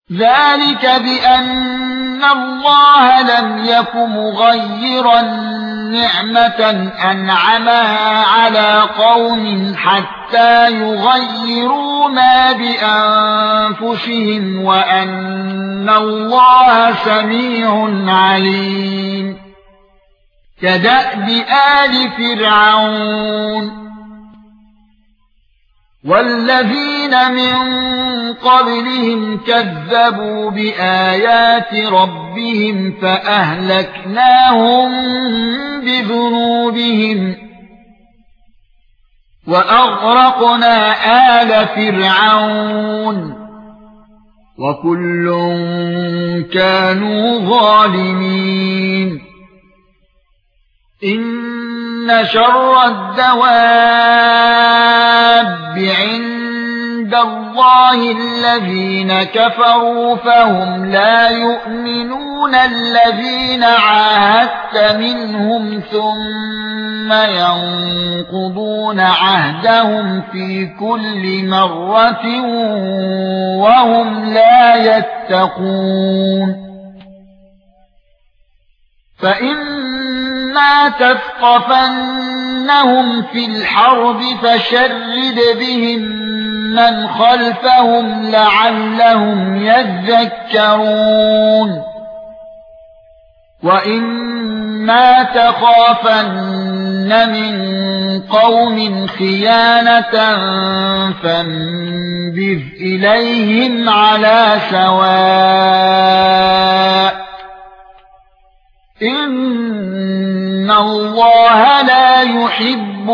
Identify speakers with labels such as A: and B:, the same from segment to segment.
A: ذلك بأن الله لم يك مغيرا نعمة أنعمها على قوم حتى يغيروا ما بأنفسهم وأن الله سميع عليم كدأب آل فرعون والذين من قبلهم كذبوا بآيات ربهم فأهلكناهم بذنوبهم وأغرقنا آل فرعون وكل كانوا ظالمين إن شر الدواب عند الله الذين كفروا فهم لا يؤمنون الذين عاهدت منهم ثم ينقضون عهدهم في كل مرة وهم لا يتقون فإما تثقفنهم في الحرب فشرد بهم من خلفهم لعلهم يذكرون وإما تخافن من قوم خيانة فانبذ إليهم على سواء إن الله لا يحب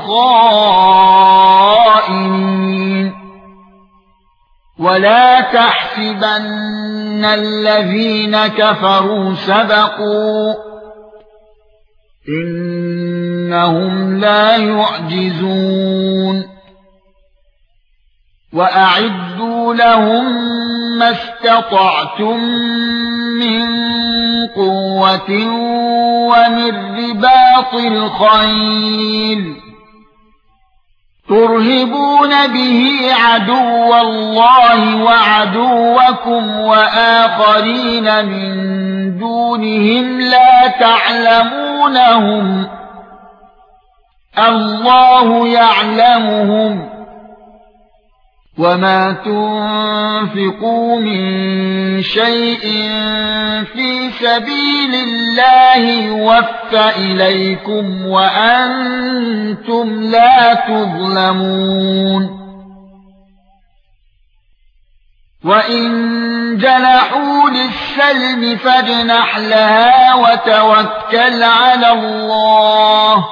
A: الخائنين ولا تحسبن الذين كفروا سبقوا إنهم لا يعجزون وأعدوا لهم ما استطعتم من قوة ومن رباط الخيل ترهبون به عدو الله وعدوكم وآخرين من دونهم لا تعلمونهم الله يعلمهم وما تنفقوا من شيء في سبيل الله يوفى إليكم وأنتم لا تظلمون وإن جنحوا للسلم فاجنح لها وتوكل على الله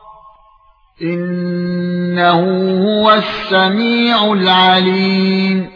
A: إنه هو السميع العليم